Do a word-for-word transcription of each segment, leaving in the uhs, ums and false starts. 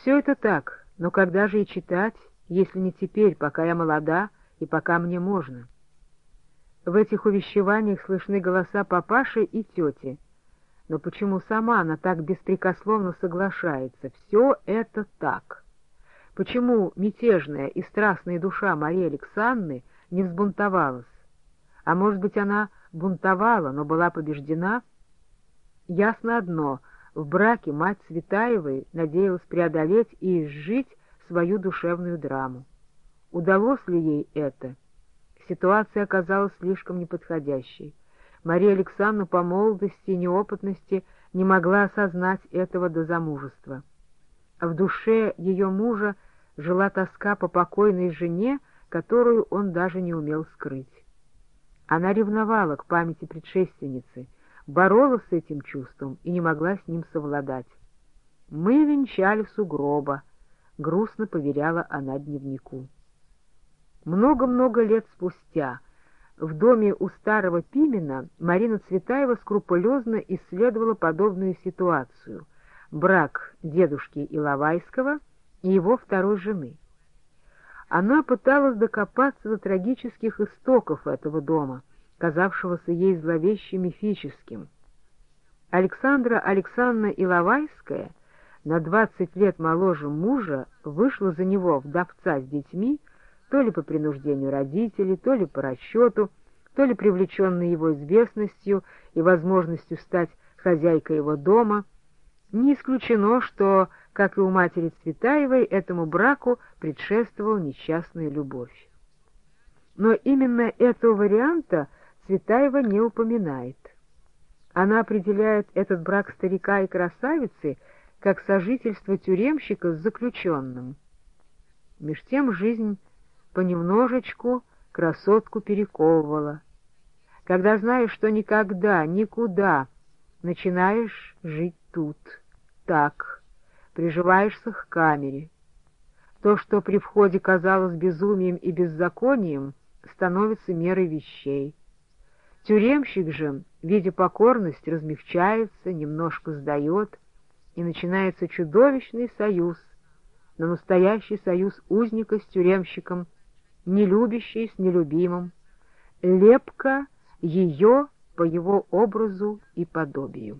Все это так, но когда же и читать, если не теперь, пока я молода и пока мне можно? В этих увещеваниях слышны голоса папаши и тети. Но почему сама она так беспрекословно соглашается? Все это так. Почему мятежная и страстная душа Марии Александры не взбунтовалась? А может быть, она бунтовала, но была побеждена? Ясно одно — в браке мать Цветаевой надеялась преодолеть и изжить свою душевную драму. Удалось ли ей это? Ситуация оказалась слишком неподходящей. Мария Александровна по молодости и неопытности не могла осознать этого до замужества. В душе ее мужа жила тоска по покойной жене, которую он даже не умел скрыть. Она ревновала к памяти предшественницы, боролась с этим чувством и не могла с ним совладать. «Мы венчали в сугроба», — грустно поверяла она дневнику. Много-много лет спустя в доме у старого Пимена Марина Цветаева скрупулезно исследовала подобную ситуацию — брак дедушки Иловайского и его второй жены. Она пыталась докопаться до трагических истоков этого дома, казавшегося ей зловеще мифическим. Александра Александровна Иловайская, на двадцать лет моложе мужа, вышла за него вдовца с детьми, то ли по принуждению родителей, то ли по расчету, то ли привлеченной его известностью и возможностью стать хозяйкой его дома. Не исключено, что, как и у матери Цветаевой, этому браку предшествовала несчастная любовь. Но именно этого варианта Цветаева не упоминает. Она определяет этот брак старика и красавицы как сожительство тюремщика с заключенным. Меж тем жизнь понемножечку красотку перековывала. Когда знаешь, что никогда, никуда, начинаешь жить тут, так, приживаешься к камере. То, что при входе казалось безумием и беззаконием, становится мерой вещей. Тюремщик же, видя покорность, размягчается, немножко сдает, и начинается чудовищный союз, но настоящий союз узника с тюремщиком, нелюбящий с нелюбимым, лепка ее по его образу и подобию.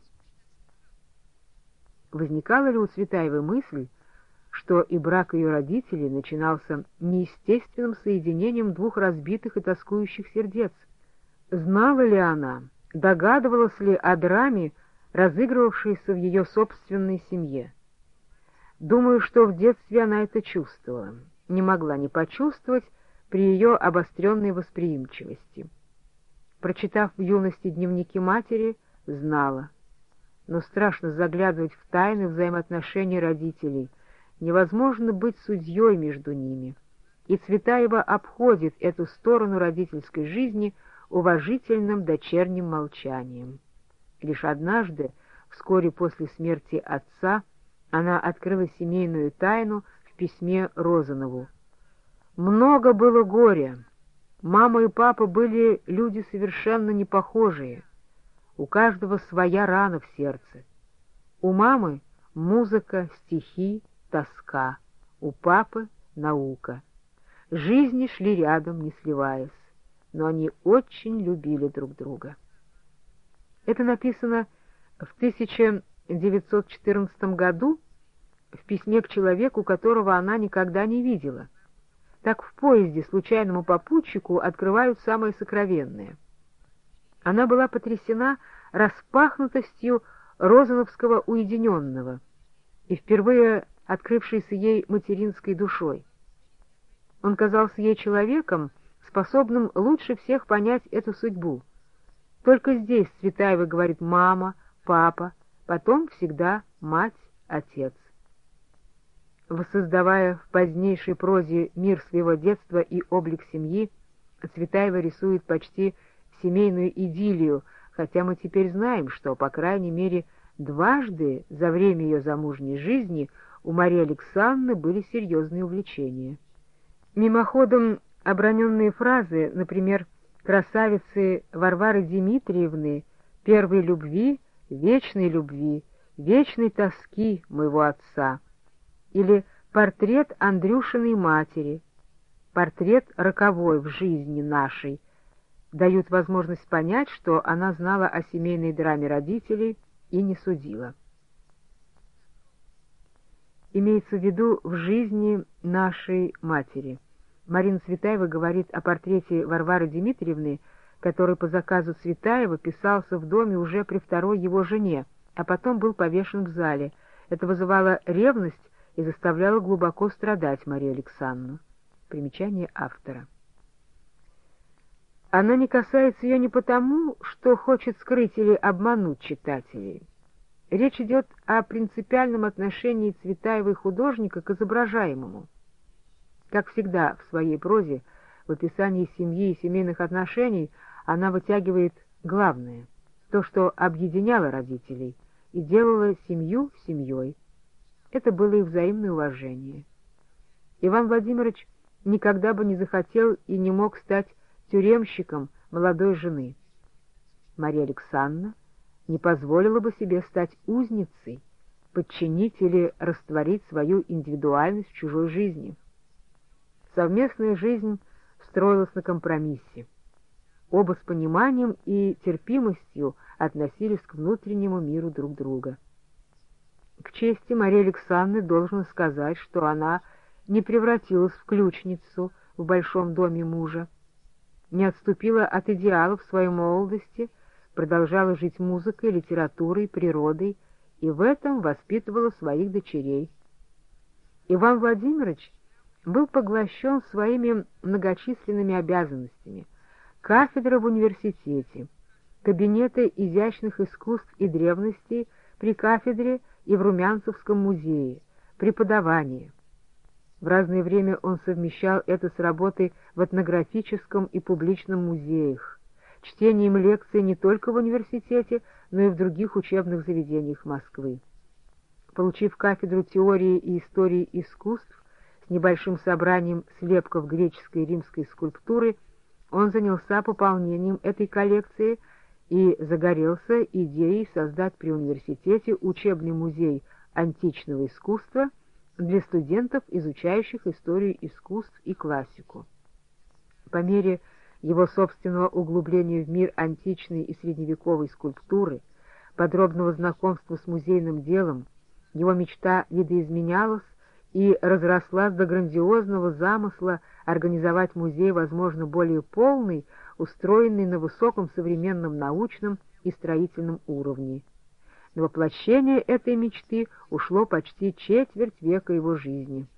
Возникала ли у Цветаевой мысль, что и брак ее родителей начинался неестественным соединением двух разбитых и тоскующих сердец? Знала ли она, догадывалась ли о драме, разыгрывавшейся в ее собственной семье? Думаю, что в детстве она это чувствовала, не могла не почувствовать при ее обостренной восприимчивости. Прочитав в юности дневники матери, знала. Но страшно заглядывать в тайны взаимоотношений родителей, невозможно быть судьей между ними, и Цветаева обходит эту сторону родительской жизни уважительным дочерним молчанием. Лишь однажды, вскоре после смерти отца, она открыла семейную тайну в письме Розанову. «Много было горя. Мама и папа были люди совершенно непохожие. У каждого своя рана в сердце. У мамы музыка, стихи, тоска, у папы наука. Жизни шли рядом, не сливаясь, но они очень любили друг друга». Это написано в тысяча девятьсот четырнадцатом году в письме к человеку, которого она никогда не видела. Так в поезде случайному попутчику открывают самое сокровенное. Она была потрясена распахнутостью розановского уединенного и впервые открывшейся ей материнской душой. Он казался ей человеком, способным лучше всех понять эту судьбу. Только здесь Цветаева говорит «мама», «папа», потом всегда «мать», «отец». Воссоздавая в позднейшей прозе мир своего детства и облик семьи, Цветаева рисует почти семейную идиллию, хотя мы теперь знаем, что, по крайней мере, дважды за время ее замужней жизни у Марии Александры были серьезные увлечения. Мимоходом оброненные фразы, например, красавицы Варвары Дмитриевны, первой любви, вечной любви, вечной тоски моего отца, или портрет Андрюшиной матери, портрет роковой в жизни нашей, дают возможность понять, что она знала о семейной драме родителей и не судила. Имеется в виду в жизни нашей матери. Марина Цветаева говорит о портрете Варвары Дмитриевны, который по заказу Цветаева писался в доме уже при второй его жене, а потом был повешен в зале. Это вызывало ревность и заставляло глубоко страдать Марию Александровну. Примечание автора. Она не касается ее не потому, что хочет скрыть или обмануть читателей. Речь идет о принципиальном отношении Цветаевой художника к изображаемому. Как всегда в своей прозе, в описании семьи и семейных отношений она вытягивает главное, то, что объединяло родителей и делало семью семьей. Это было их взаимное уважение. Иван Владимирович никогда бы не захотел и не мог стать тюремщиком молодой жены. Мария Александровна не позволила бы себе стать узницей, подчинить или растворить свою индивидуальность в чужой жизни. Совместная жизнь строилась на компромиссе. Оба с пониманием и терпимостью относились к внутреннему миру друг друга. К чести Марии Александровны должно сказать, что она не превратилась в ключницу в большом доме мужа, не отступила от идеалов своей молодости, продолжала жить музыкой, литературой, природой и в этом воспитывала своих дочерей. Иван Владимирович был поглощен своими многочисленными обязанностями: кафедра в университете, кабинеты изящных искусств и древностей при кафедре и в Румянцевском музее, преподавание. В разное время он совмещал это с работой в этнографическом и публичном музеях, чтением лекций не только в университете, но и в других учебных заведениях Москвы. Получив кафедру теории и истории искусств с небольшим собранием слепков греческой и римской скульптуры, он занялся пополнением этой коллекции и загорелся идеей создать при университете учебный музей античного искусства для студентов, изучающих историю искусств и классику. По мере его собственного углубления в мир античной и средневековой скульптуры, подробного знакомства с музейным делом, его мечта видоизменялась и разрослась до грандиозного замысла организовать музей, возможно, более полный, устроенный на высоком современном научном и строительном уровне. На воплощение этой мечты ушло почти четверть века его жизни.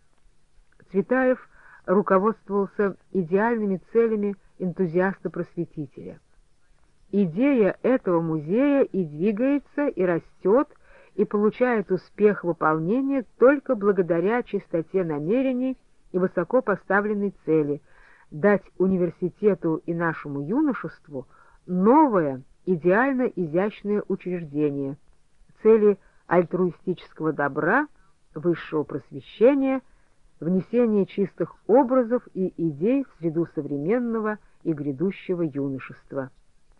Цветаев руководствовался идеальными целями энтузиаста-просветителя. Идея этого музея и двигается, и растет, и получает успех выполнения только благодаря чистоте намерений и высоко поставленной цели дать университету и нашему юношеству новое, идеально изящное учреждение, цели альтруистического добра, высшего просвещения, внесения чистых образов и идей в среду современного и грядущего юношества.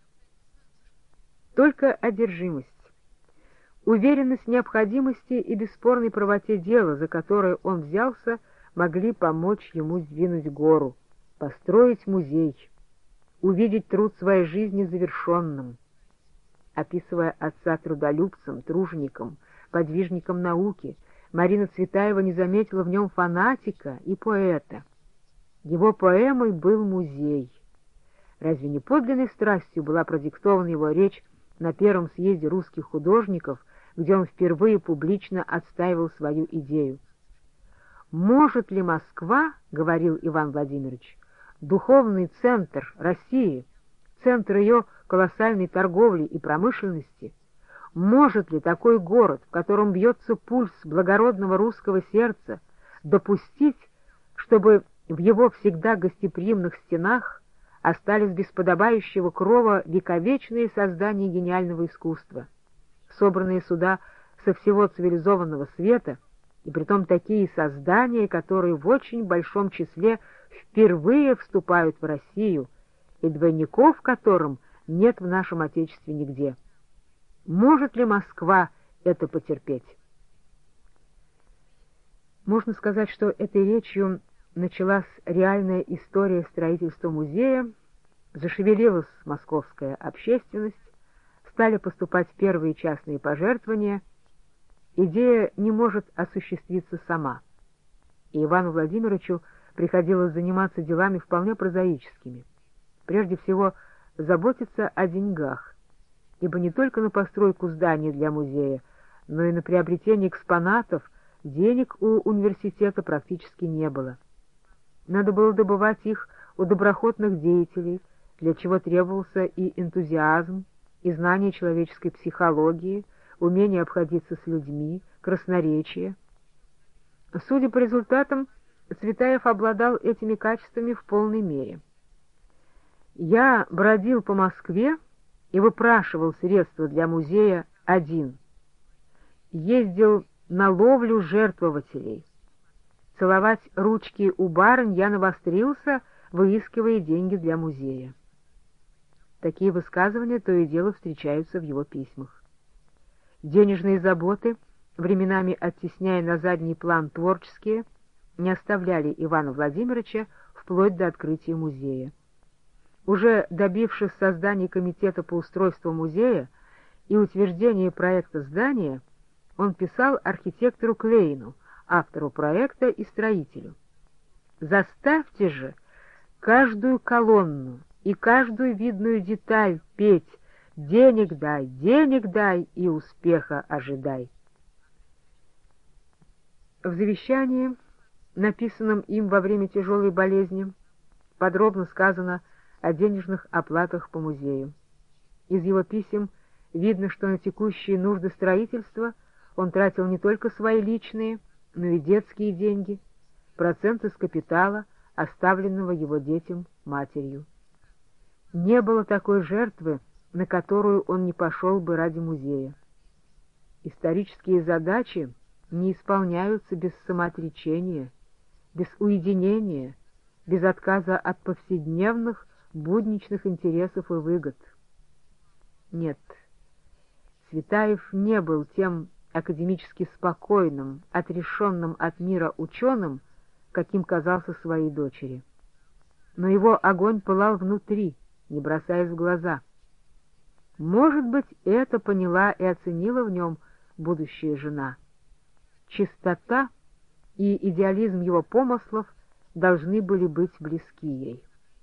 Только одержимость, уверенность в необходимости и бесспорной правоте дела, за которое он взялся, могли помочь ему сдвинуть гору, построить музей, увидеть труд своей жизни завершенным. Описывая отца трудолюбцем, тружеником, подвижником науки, Марина Цветаева не заметила в нем фанатика и поэта. Его поэмой был музей. Разве не подлинной страстью была продиктована его речь на первом съезде русских художников, где он впервые публично отстаивал свою идею? «Может ли Москва, — говорил Иван Владимирович, — духовный центр России, центр ее колоссальной торговли и промышленности, может ли такой город, в котором бьется пульс благородного русского сердца, допустить, чтобы в его всегда гостеприимных стенах остались без подобающего крова вековечные создания гениального искусства, собранные сюда со всего цивилизованного света, и притом такие создания, которые в очень большом числе впервые вступают в Россию, и двойников которым нет в нашем Отечестве нигде? Может ли Москва это потерпеть?» Можно сказать, что этой речью началась реальная история строительства музея, зашевелилась московская общественность, стали поступать первые частные пожертвования. Идея не может осуществиться сама, и Ивану Владимировичу приходилось заниматься делами вполне прозаическими. Прежде всего, заботиться о деньгах, ибо не только на постройку здания для музея, но и на приобретение экспонатов денег у университета практически не было. Надо было добывать их у доброхотных деятелей, для чего требовался и энтузиазм, и знание человеческой психологии, умение обходиться с людьми, красноречие. Судя по результатам, Цветаев обладал этими качествами в полной мере. «Я бродил по Москве и выпрашивал средства для музея один. Ездил на ловлю жертвователей. Целовать ручки у барынь я навострился, выискивая деньги для музея». Такие высказывания то и дело встречаются в его письмах. Денежные заботы, временами оттесняя на задний план творческие, не оставляли Ивана Владимировича вплоть до открытия музея. Уже добившись создания комитета по устройству музея и утверждения проекта здания, он писал архитектору Клейну, автору проекта и строителю: «Заставьте же каждую колонну и каждую видную деталь петь: денег дай, денег дай и успеха ожидай». В завещании, написанном им во время тяжелой болезни, подробно сказано о денежных оплатах по музею. Из его писем видно, что на текущие нужды строительства он тратил не только свои личные, но и детские деньги, проценты с капитала, оставленного его детям матерью. Не было такой жертвы, на которую он не пошел бы ради музея. Исторические задачи не исполняются без самоотречения, без уединения, без отказа от повседневных, будничных интересов и выгод. Нет, Цветаев не был тем академически спокойным, отрешенным от мира ученым, каким казался своей дочери. Но его огонь пылал внутри, не бросаясь в глаза. Может быть, это поняла и оценила в нем будущая жена. Чистота и идеализм его помыслов должны были быть близки ей.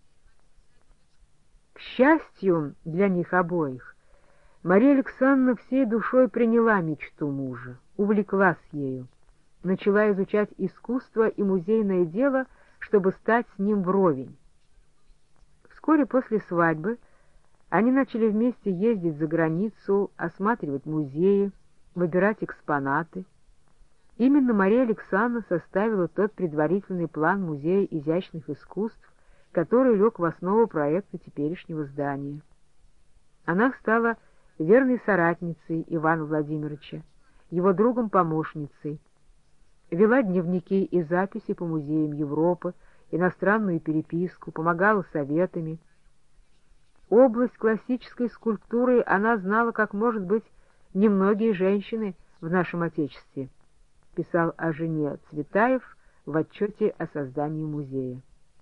К счастью для них обоих, Мария Александровна всей душой приняла мечту мужа, увлеклась ею, начала изучать искусство и музейное дело, чтобы стать с ним вровень. Вскоре после свадьбы они начали вместе ездить за границу, осматривать музеи, выбирать экспонаты. Именно Мария Александровна составила тот предварительный план Музея изящных искусств, который лег в основу проекта теперешнего здания. Она стала верной соратницей Ивана Владимировича, его другом-помощницей, вела дневники и записи по музеям Европы, иностранную переписку, помогала советами. Область классической скульптуры она знала, как, может быть, немногие женщины в нашем Отечестве, писал о жене Цветаев в отчете о создании музея.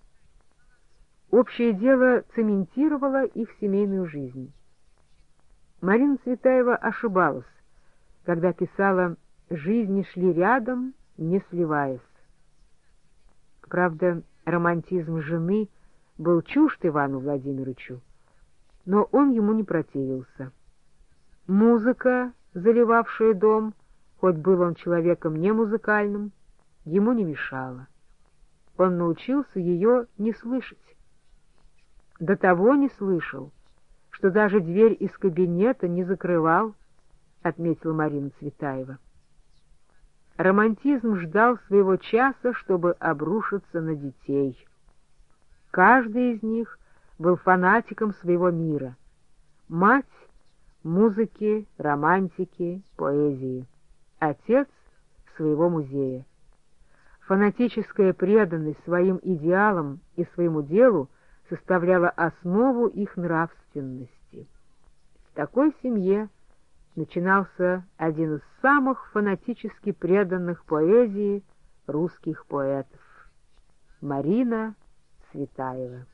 Общее дело цементировало их семейную жизнь. Марина Цветаева ошибалась, когда писала: «Жизни шли рядом, не сливаясь». Правда, романтизм жены был чужд Ивану Владимировичу, но он ему не противился. Музыка, заливавшая дом, хоть был он человеком не музыкальным, ему не мешала. Он научился ее не слышать. До того не слышал, что даже дверь из кабинета не закрывал, отметила Марина Цветаева. Романтизм ждал своего часа, чтобы обрушиться на детей. Каждый из них был фанатиком своего мира. Мать — музыки, романтики, поэзии. Отец — своего музея. Фанатическая преданность своим идеалам и своему делу составляла основу их нравственности. В такой семье начинался один из самых фанатически преданных поэзии русских поэтов. Марина Цветаева.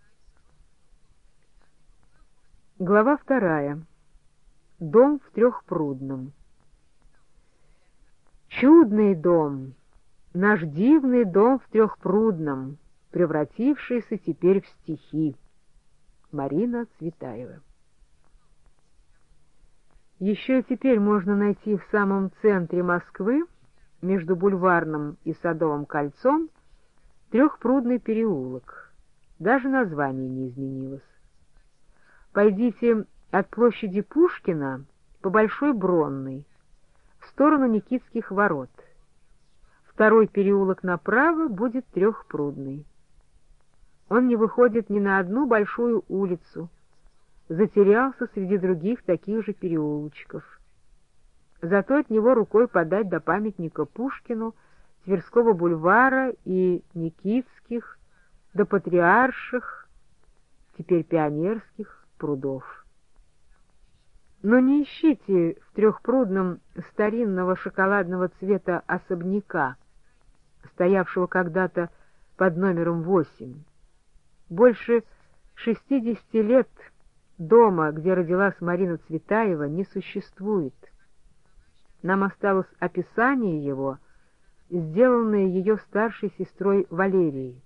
Глава вторая. Дом в Трехпрудном. Чудный дом, наш дивный дом в Трехпрудном, превратившийся теперь в стихи. Марина Цветаева. Еще и теперь можно найти в самом центре Москвы, между Бульварным и Садовым кольцом, Трехпрудный переулок. Даже название не изменилось. Пойдите от площади Пушкина по Большой Бронной в сторону Никитских ворот. Второй переулок направо будет Трехпрудный. Он не выходит ни на одну большую улицу, затерялся среди других таких же переулочков. Зато от него рукой подать до памятника Пушкину, Тверского бульвара и Никитских, до Патриарших, теперь Пионерских, прудов. Но не ищите в Трехпрудном старинного шоколадного цвета особняка, стоявшего когда-то под номером восемь. Больше шестидесяти лет дома, где родилась Марина Цветаева, не существует. Нам осталось описание его, сделанное ее старшей сестрой Валерией.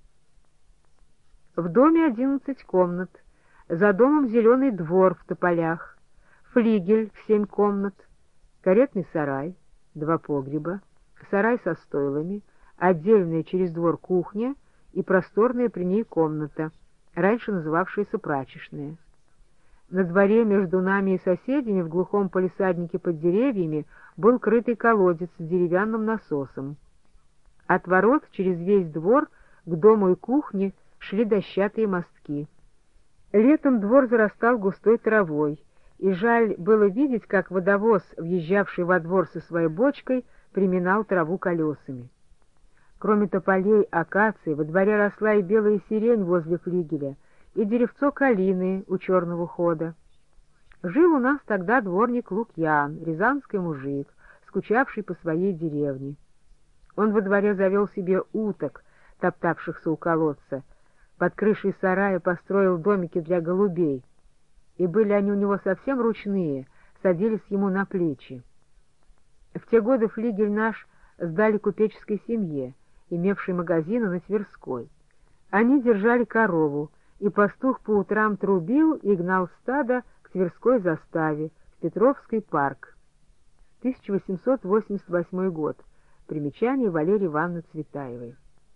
В доме одиннадцать комнат, за домом зеленый двор в тополях, флигель в семь комнат, каретный сарай, два погреба, сарай со стойлами, отдельная через двор кухня и просторная при ней комната, раньше называвшаяся прачечная. На дворе между нами и соседями в глухом палисаднике под деревьями был крытый колодец с деревянным насосом. От ворот через весь двор к дому и кухне шли дощатые мостки. Летом двор зарастал густой травой, и жаль было видеть, как водовоз, въезжавший во двор со своей бочкой, приминал траву колесами. Кроме тополей, акаций, во дворе росла и белая сирень возле флигеля, и деревцо калины у черного хода. Жил у нас тогда дворник Лукьян, рязанский мужик, скучавший по своей деревне. Он во дворе завел себе уток, топтавшихся у колодца, под крышей сарая построил домики для голубей, и были они у него совсем ручные, садились ему на плечи. В те годы флигель наш сдали купеческой семье, имевшей магазины на Тверской. Они держали корову, и пастух по утрам трубил и гнал стадо к Тверской заставе, в Петровский парк. тысяча восемьсот восемьдесят восьмой год. Примечание Валерии Ивановны Цветаевой.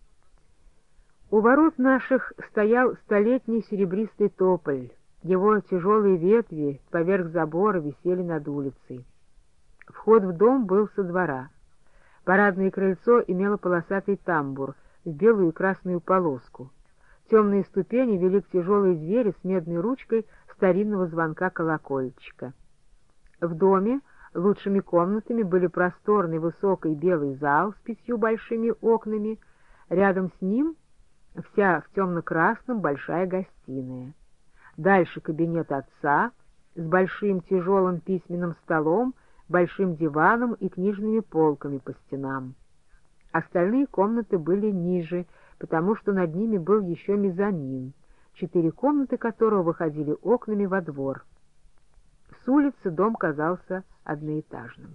У ворот наших стоял столетний серебристый тополь. Его тяжелые ветви поверх забора висели над улицей. Вход в дом был со двора. Парадное крыльцо имело полосатый тамбур в белую и красную полоску. Темные ступени вели к тяжелой двери с медной ручкой старинного звонка-колокольчика. В доме лучшими комнатами были просторный высокий белый зал с пятью большими окнами, рядом с ним вся в темно-красном большая гостиная. Дальше кабинет отца с большим тяжелым письменным столом, большим диваном и книжными полками по стенам. Остальные комнаты были ниже, потому что над ними был еще мезонин, четыре комнаты которого выходили окнами во двор. С улицы дом казался одноэтажным.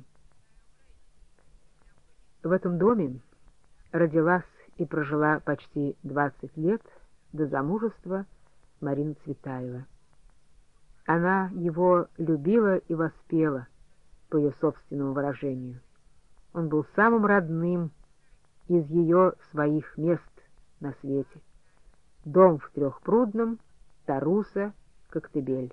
В этом доме родилась и прожила почти двадцать лет до замужества Марина Цветаева. Она его любила и воспела, по ее собственному выражению. Он был самым родным из ее своих мест на свете. Дом в Трехпрудном, Таруса, Коктебель.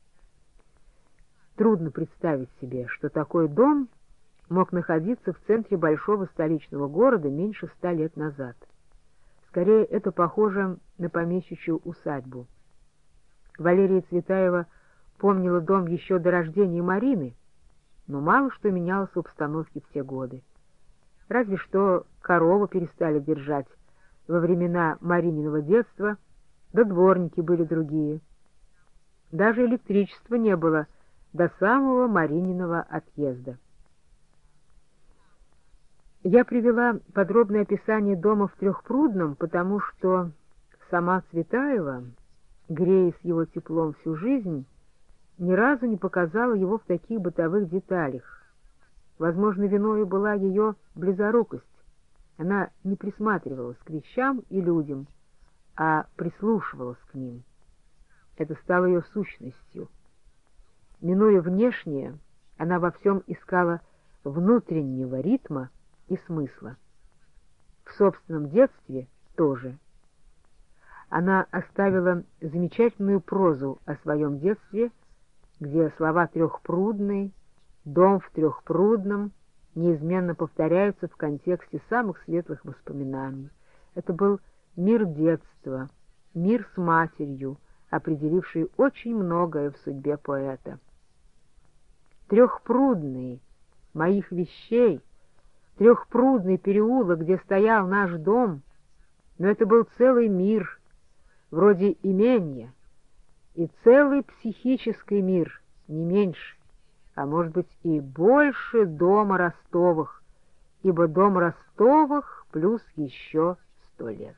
Трудно представить себе, что такой дом мог находиться в центре большого столичного города меньше ста лет назад. Скорее, это похоже на помещичью усадьбу. Валерия Цветаева помнила дом еще до рождения Марины, но мало что менялось в обстановке в те годы. Разве что корову перестали держать во времена Марининого детства, да дворники были другие. Даже электричества не было до самого Марининого отъезда. Я привела подробное описание дома в Трехпрудном, потому что сама Цветаева, греясь его теплом всю жизнь, ни разу не показала его в таких бытовых деталях. Возможно, виною была ее близорукость. Она не присматривалась к вещам и людям, а прислушивалась к ним. Это стало ее сущностью. Минуя внешнее, она во всем искала внутреннего ритма и смысла. В собственном детстве тоже. Она оставила замечательную прозу о своем детстве, где слова «трехпрудный», «дом в Трехпрудном» неизменно повторяются в контексте самых светлых воспоминаний. Это был мир детства, мир с матерью, определивший очень многое в судьбе поэта. Трехпрудный моих вещей, Трехпрудный переулок, где стоял наш дом, но это был целый мир, вроде имения, и целый психический мир, не меньше, а может быть и больше дома Ростовых, ибо дом Ростовых плюс еще сто лет.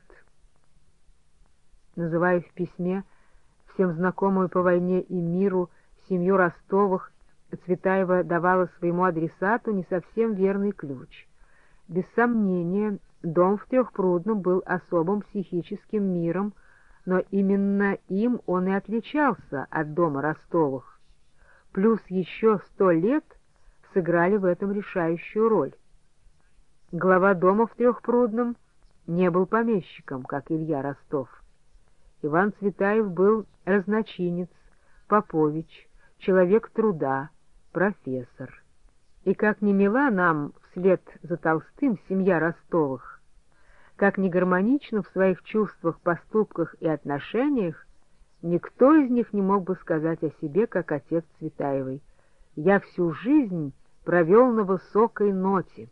Называя в письме всем знакомую по войне и миру семью Ростовых, Цветаева давала своему адресату не совсем верный ключ. Без сомнения, дом в Трехпрудном был особым психическим миром, но именно им он и отличался от дома Ростовых. Плюс еще сто лет сыграли в этом решающую роль. Глава дома в Трехпрудном не был помещиком, как Илья Ростов. Иван Цветаев был разночинец, попович, человек труда, профессор. И как ни мила нам вслед за Толстым семья Ростовых, как ни гармонично в своих чувствах, поступках и отношениях, никто из них не мог бы сказать о себе, как отец Цветаевой: «Я всю жизнь провел на высокой ноте».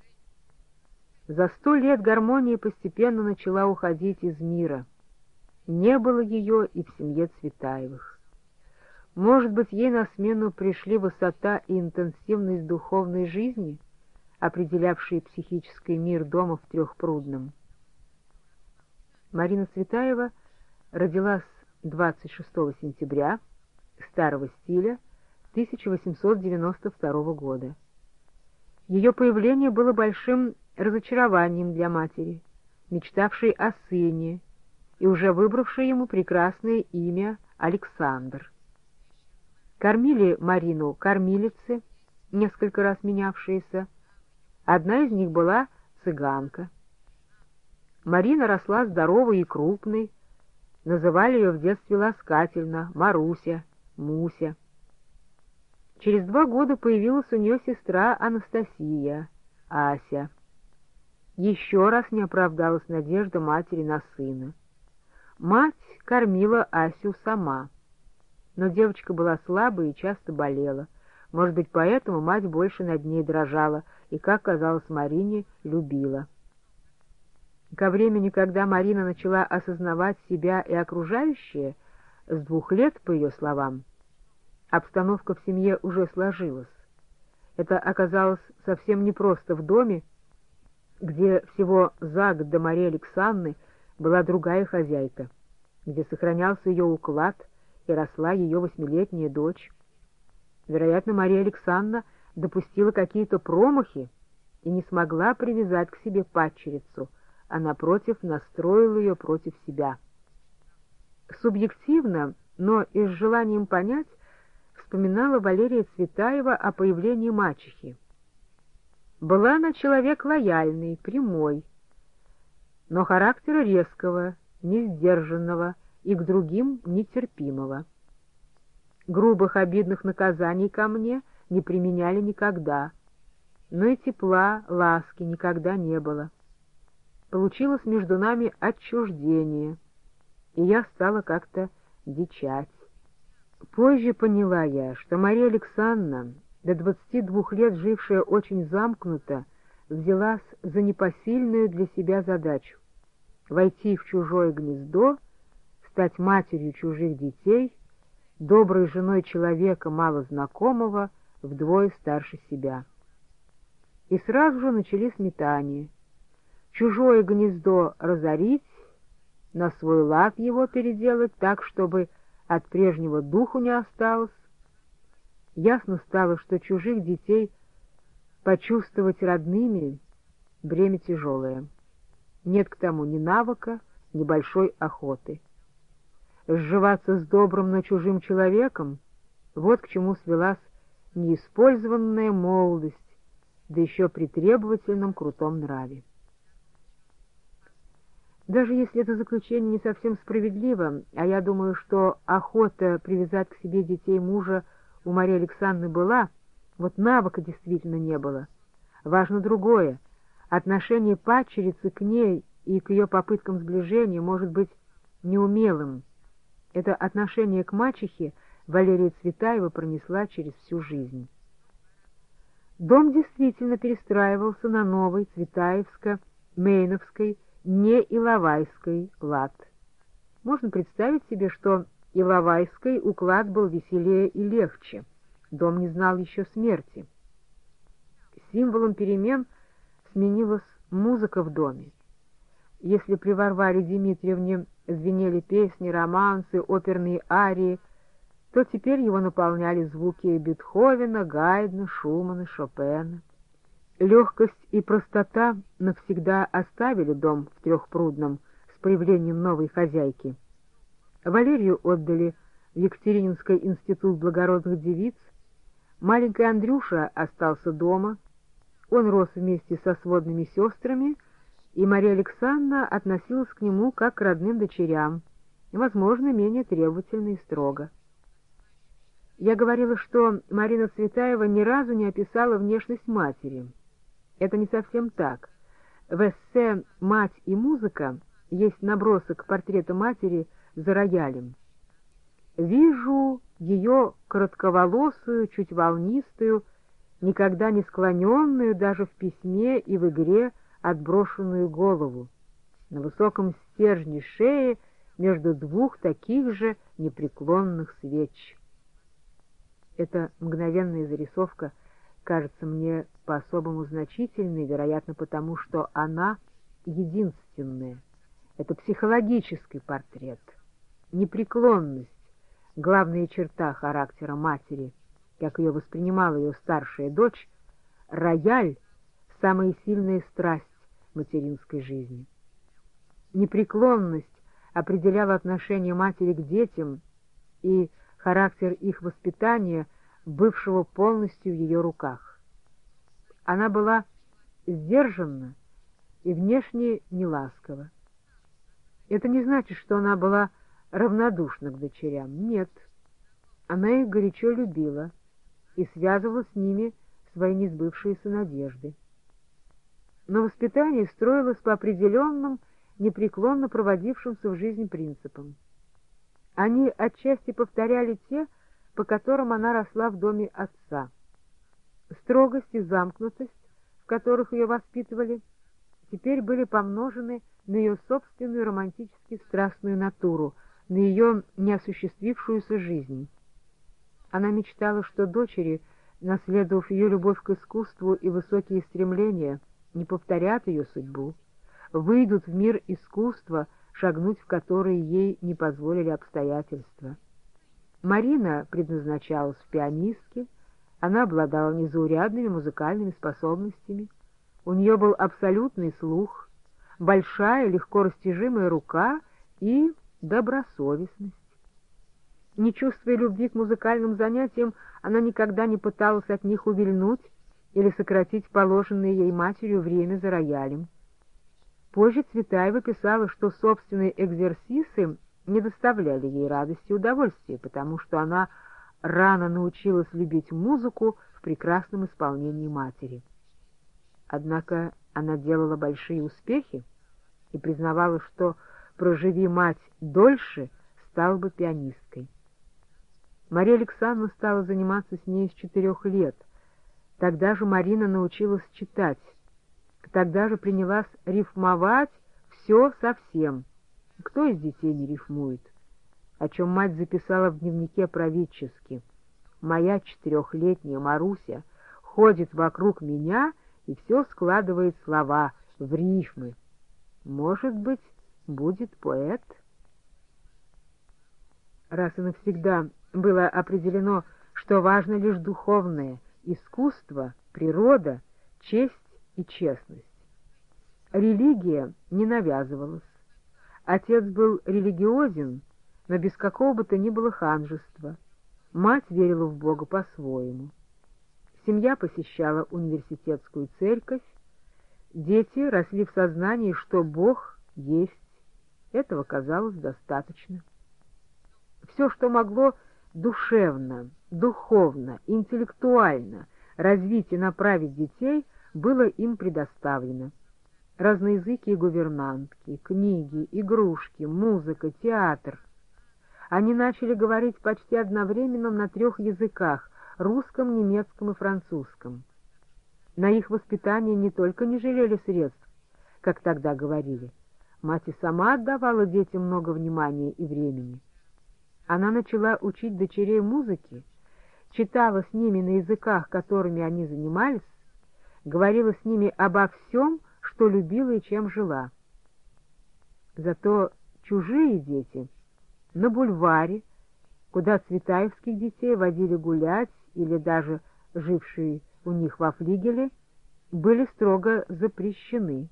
За сто лет гармония постепенно начала уходить из мира. Не было ее и в семье Цветаевых. Может быть, ей на смену пришли высота и интенсивность духовной жизни, определявшие психический мир дома в Трехпрудном. Марина Цветаева родилась двадцать шестого сентября старого стиля тысяча восемьсот девяносто второго года. Ее появление было большим разочарованием для матери, мечтавшей о сыне и уже выбравшей ему прекрасное имя Александр. Кормили Марину кормилицы, несколько раз менявшиеся. Одна из них была цыганка. Марина росла здоровой и крупной, называли ее в детстве ласкательно Маруся, Муся. Через два года появилась у нее сестра Анастасия, Ася. Еще раз не оправдалась надежда матери на сына. Мать кормила Асю сама, но девочка была слабая и часто болела. Может быть, поэтому мать больше над ней дрожала и, как казалось Марине, любила. Ко времени, когда Марина начала осознавать себя и окружающее, с двух лет, по ее словам, обстановка в семье уже сложилась. Это оказалось совсем непросто в доме, где всего за год до Марии Александры была другая хозяйка, где сохранялся ее уклад и росла ее восьмилетняя дочь. Вероятно, Мария Александровна допустила какие-то промахи и не смогла привязать к себе падчерицу, а, напротив, настроила ее против себя. Субъективно, но и с желанием понять, вспоминала Валерия Цветаева о появлении мачехи. Была она человек лояльный, прямой, но характера резкого, несдержанного и к другим нетерпимого. Грубых обидных наказаний ко мне не применяли никогда, но и тепла, ласки никогда не было. Получилось между нами отчуждение, и я стала как-то дичать. Позже поняла я, что Мария Александровна, до двадцати двух лет жившая очень замкнуто, взялась за непосильную для себя задачу — войти в чужое гнездо, стать матерью чужих детей, доброй женой человека, мало знакомого, вдвое старше себя. и сразу же начались метания. Чужое гнездо разорить, на свой лад его переделать так, чтобы от прежнего духу не осталось. Ясно стало, что чужих детей почувствовать родными — бремя тяжелое. Нет к тому ни навыка, ни большой охоты. Сживаться с добрым, но чужим человеком — вот к чему свелась неиспользованная молодость, да еще при требовательном крутом нраве. Даже если это заключение не совсем справедливо, а я думаю, что охота привязать к себе детей мужа у Марии Александровны была, вот навыка действительно не было. Важно другое. Отношение падчерицы к ней и к ее попыткам сближения может быть неумелым. Это отношение к мачехе Валерия Цветаева пронесла через всю жизнь. Дом действительно перестраивался на новой Цветаевско-Мейновской, не Иловайской лад. Можно представить себе, что Иловайской уклад был веселее и легче. Дом не знал еще смерти. Символом перемен сменилась музыка в доме. Если при Варваре Дмитриевне звенели песни, романсы, оперные арии, то теперь его наполняли звуки Бетховена, Гайдна, Шумана, Шопена. Легкость и простота навсегда оставили дом в Трехпрудном с появлением новой хозяйки. Валерию отдали в Екатерининский институт благородных девиц, маленький Андрюша остался дома, он рос вместе со сводными сестрами, и Мария Александровна относилась к нему как к родным дочерям, возможно, менее требовательно и строго. Я говорила, что Марина Цветаева ни разу не описала внешность матери. Это не совсем так. В эссе «Мать и музыка» есть набросок портрета матери за роялем. Вижу ее коротковолосую, чуть волнистую, никогда не склоненную даже в письме и в игре отброшенную голову, на высоком стержне шеи между двух таких же непреклонных свеч. Эта мгновенная зарисовка кажется мне по-особому значительной, вероятно, потому что она единственная. Это психологический портрет, непреклонность, главная черта характера матери, как ее воспринимала ее старшая дочь, рояль — самая сильная страсть материнской жизни. Непреклонность определяла отношение матери к детям и характер их воспитания, бывшего полностью в ее руках. Она была сдержанна и внешне неласкова. Это не значит, что она была равнодушна к дочерям. Нет, она их горячо любила и связывала с ними свои несбывшиеся надежды. Но воспитание строилось по определенным, непреклонно проводившимся в жизнь принципам. Они отчасти повторяли те, по которым она росла в доме отца. Строгость и замкнутость, в которых ее воспитывали, теперь были помножены на ее собственную романтически страстную натуру, на ее неосуществившуюся жизнь. Она мечтала, что дочери, наследовав ее любовь к искусству и высокие стремления, не повторят ее судьбу, выйдут в мир искусства, шагнуть в который ей не позволили обстоятельства. Марина предназначалась в пианистке, она обладала незаурядными музыкальными способностями, у нее был абсолютный слух, большая, легко растяжимая рука и добросовестность. Не чувствуя любви к музыкальным занятиям, она никогда не пыталась от них увильнуть или сократить положенное ей матерью время за роялем. Позже Цветаева писала, что собственные экзерсисы не доставляли ей радости и удовольствия, потому что она рано научилась любить музыку в прекрасном исполнении матери. Однако она делала большие успехи и признавала, что, проживи мать дольше, стала бы пианисткой. Мария Александровна стала заниматься с ней с четырех лет. Тогда же Марина научилась читать. Тогда же принялась рифмовать все совсем. Кто из детей не рифмует? О чем мать записала в дневнике правительски. «Моя четырехлетняя Маруся ходит вокруг меня и все складывает слова в рифмы. Может быть, будет поэт? Раз и навсегда было определено, что важно лишь духовное, искусство, природа, честь и честность. Религия не навязывалась. Отец был религиозен, но без какого бы то ни было ханжества. Мать верила в Бога по-своему. Семья посещала университетскую церковь. Дети росли в сознании, что Бог есть. Этого казалось достаточно. Все, что могло душевно, духовно, интеллектуально развить и направить детей, было им предоставлено. Разноязыкие гувернантки, книги, игрушки, музыка, театр. Они начали говорить почти одновременно на трех языках — русском, немецком и французском. На их воспитание не только не жалели средств, как тогда говорили. Мать и сама отдавала детям много внимания и времени. Она начала учить дочерей музыке, читала с ними на языках, которыми они занимались, говорила с ними обо всем, что любила и чем жила. Зато чужие дети на бульваре, куда цветаевских детей водили гулять или даже жившие у них во флигеле, были строго запрещены.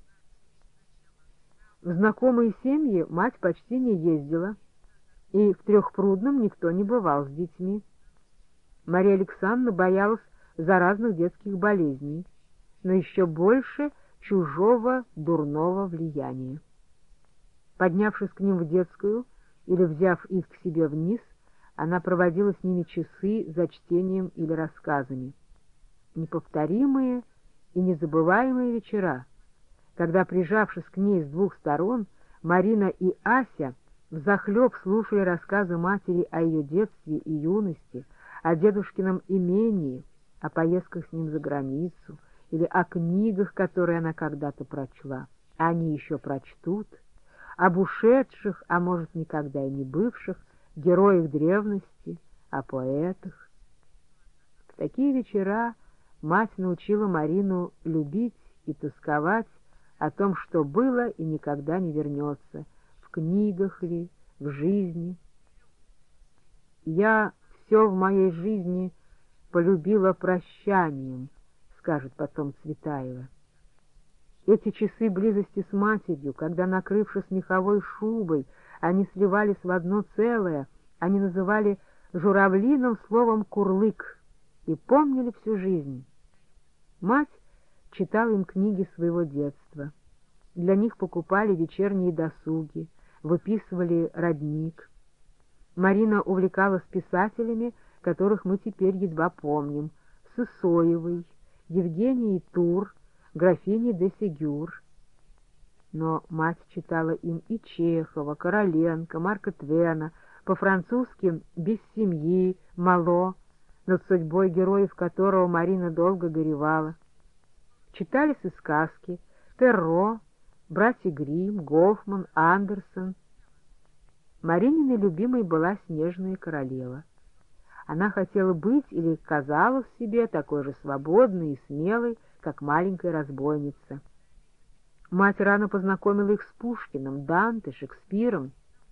В знакомые семьи мать почти не ездила, и в Трехпрудном никто не бывал с детьми. Мария Александровна боялась заразных детских болезней, но еще больше чужого дурного влияния. Поднявшись к ним в детскую или взяв их к себе вниз, она проводила с ними часы за чтением или рассказами. Неповторимые и незабываемые вечера, когда, прижавшись к ней с двух сторон, Марина и Ася взахлеб слушали рассказы матери о ее детстве и юности, о дедушкином имении, о поездках с ним за границу или о книгах, которые она когда-то прочла, а они еще прочтут, об ушедших, а может, никогда и не бывших, героях древности, о поэтах. В такие вечера мать научила Марину любить и тосковать о том, что было и никогда не вернется, в книгах ли, в жизни. «Я все в моей жизни полюбила прощанием», — скажет потом Цветаева. Эти часы близости с матерью, когда, накрывшись меховой шубой, они сливались в одно целое, они называли журавлиным словом «курлык» и помнили всю жизнь. Мать читала им книги своего детства. Для них покупали вечерние досуги, выписывали родник. Марина увлекалась писателями, которых мы теперь едва помним: Сысоевой, Евгенией Тур, графиней де Сегюр. Но мать читала им и Чехова, Короленко, Марка Твена, по-французски «Без семьи», «Мало», над судьбой героев которого Марина долго горевала. Читались и сказки Перро, братья Гримм, Гофман, Андерсон. Марининой любимой была «Снежная королева». Она хотела быть или казалась себе такой же свободной и смелой, как маленькая разбойница. Мать рано познакомила их с Пушкиным, Данте, Шекспиром.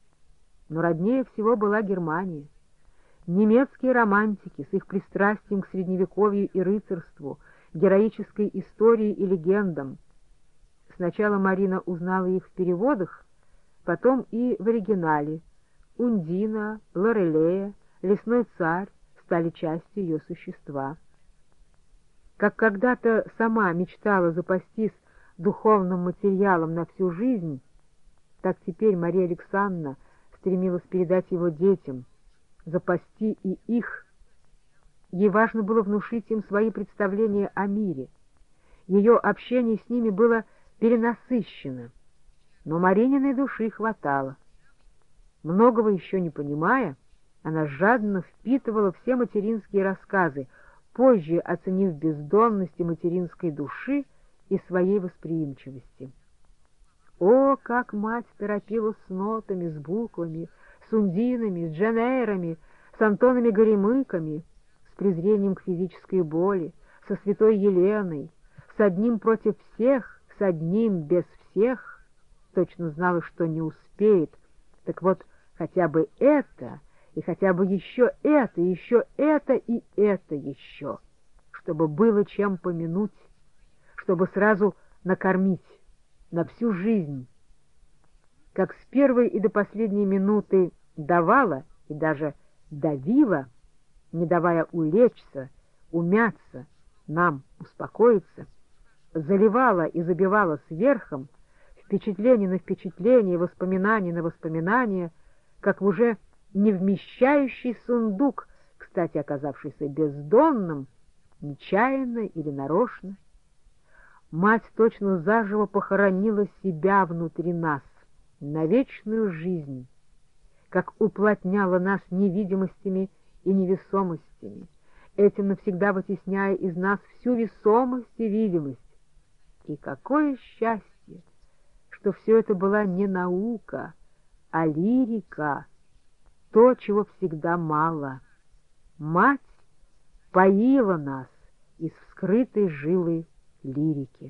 Но роднее всего была Германия. Немецкие романтики с их пристрастием к средневековью и рыцарству, героической истории и легендам. Сначала Марина узнала их в переводах, потом и в оригинале. Ундина, Лорелея, Лесной царь стали частью ее существа. Как когда-то сама мечтала запастись духовным материалом на всю жизнь, так теперь Мария Александровна стремилась передать его детям, запасти и их. Ей важно было внушить им свои представления о мире. Ее общение с ними было перенасыщено, но Марининой души хватало. Многого еще не понимая, она жадно впитывала все материнские рассказы, позже оценив бездонность материнской души и своей восприимчивости. О, как мать торопилась с нотами, с буквами, с ундинами, с дженейрами, с Антонами-горемыками, с презрением к физической боли, со святой Еленой, с одним против всех, с одним без всех, точно знала, что не успеет. Так вот, хотя бы это, и хотя бы еще это, еще это и это еще, чтобы было чем помянуть, чтобы сразу накормить на всю жизнь, как с первой и до последней минуты давала и даже давила, не давая улечься, умяться, нам успокоиться, заливала и забивала сверхом, впечатление на впечатление, воспоминание на воспоминание, как в уже не вмещающий сундук, кстати, оказавшийся бездонным, нечаянно или нарочно. Мать точно заживо похоронила себя внутри нас, на вечную жизнь, как уплотняла нас невидимостями и невесомостями, этим навсегда вытесняя из нас всю весомость и видимость. И какое счастье, что все это была не наука, а лирика, то, чего всегда мало. Мать поила нас из вскрытой жилы лирики.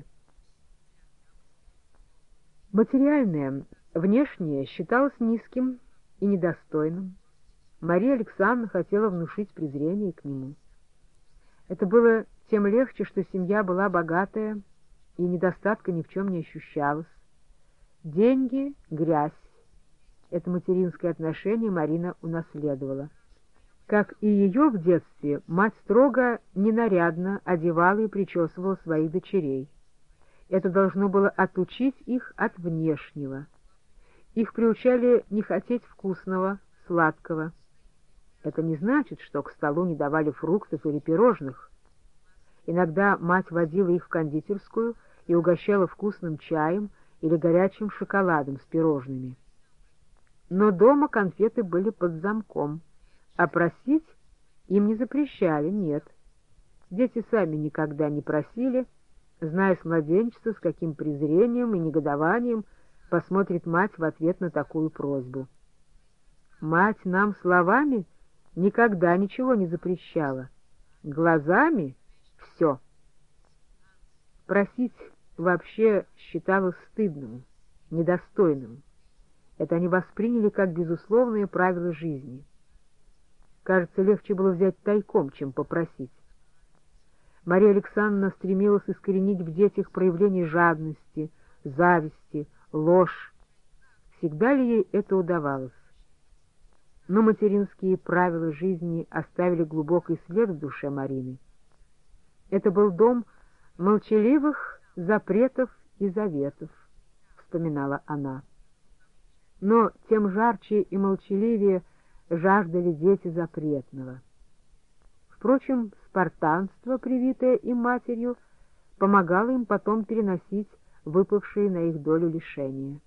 Материальное, внешнее считалось низким и недостойным. Мария Александровна хотела внушить презрение к нему. Это было тем легче, что семья была богатая, и недостатка ни в чем не ощущалось. Деньги — грязь. Это материнское отношение Марина унаследовала. Как и ее в детстве, мать строго, ненарядно одевала и причесывала своих дочерей. Это должно было отучить их от внешнего. Их приучали не хотеть вкусного, сладкого. Это не значит, что к столу не давали фруктов или пирожных. Иногда мать водила их в кондитерскую и угощала вкусным чаем или горячим шоколадом с пирожными. Но дома конфеты были под замком, а просить им не запрещали, нет. Дети сами никогда не просили, зная с младенчества, с каким презрением и негодованием посмотрит мать в ответ на такую просьбу. Мать нам словами никогда ничего не запрещала, глазами — все. Просить вообще считалось стыдным, недостойным. Это они восприняли как безусловные правила жизни. Кажется, легче было взять тайком, чем попросить. Мария Александровна стремилась искоренить в детях проявление жадности, зависти, ложь. Всегда ли ей это удавалось? Но материнские правила жизни оставили глубокий след в душе Марины. Это был дом молчаливых запретов и заветов, вспоминала она. Но тем жарче и молчаливее жаждали дети запретного. Впрочем, спартанство, привитое им матерью, помогало им потом переносить выпавшие на их долю лишения.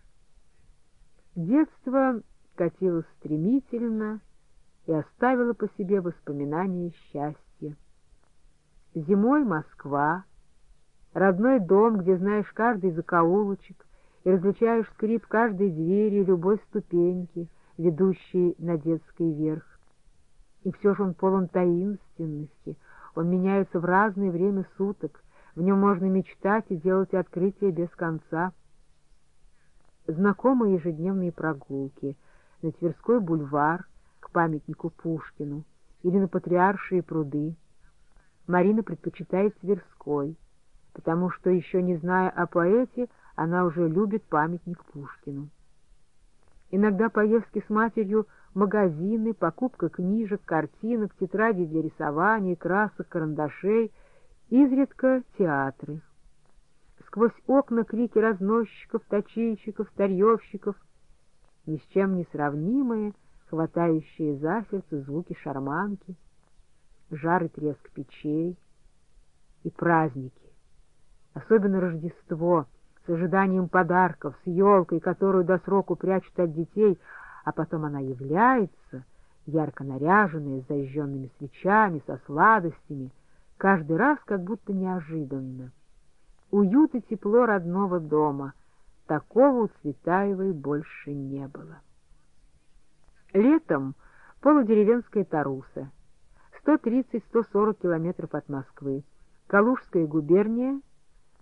Детство катилось стремительно и оставило по себе воспоминания счастья. Зимой Москва, родной дом, где знаешь каждый закоулочек и различаешь скрип каждой двери, любой ступеньки, ведущей на детский верх. И все же он полон таинственности, он меняется в разное время суток, в нем можно мечтать и делать открытия без конца. Знакомые ежедневные прогулки на Тверской бульвар к памятнику Пушкину или на Патриаршие пруды. Марина предпочитает Тверской, потому что, еще не зная о поэте, она уже любит памятник Пушкину. Иногда поездки с матерью в магазины, покупка книжек, картинок, тетрадей для рисования, красок, карандашей, изредка театры. Сквозь окна крики разносчиков, точильщиков, старьевщиков, ни с чем не сравнимые, хватающие за сердце звуки шарманки, жар и треск печей и праздники, особенно Рождество, с ожиданием подарков, с елкой, которую до сроку прячут от детей, а потом она является, ярко наряженная, с зажженными свечами, со сладостями, каждый раз как будто неожиданно. Уют и тепло родного дома, такого у Цветаевой больше не было. Летом полудеревенская Таруса, сто тридцать — сто сорок километров от Москвы, Калужская губерния,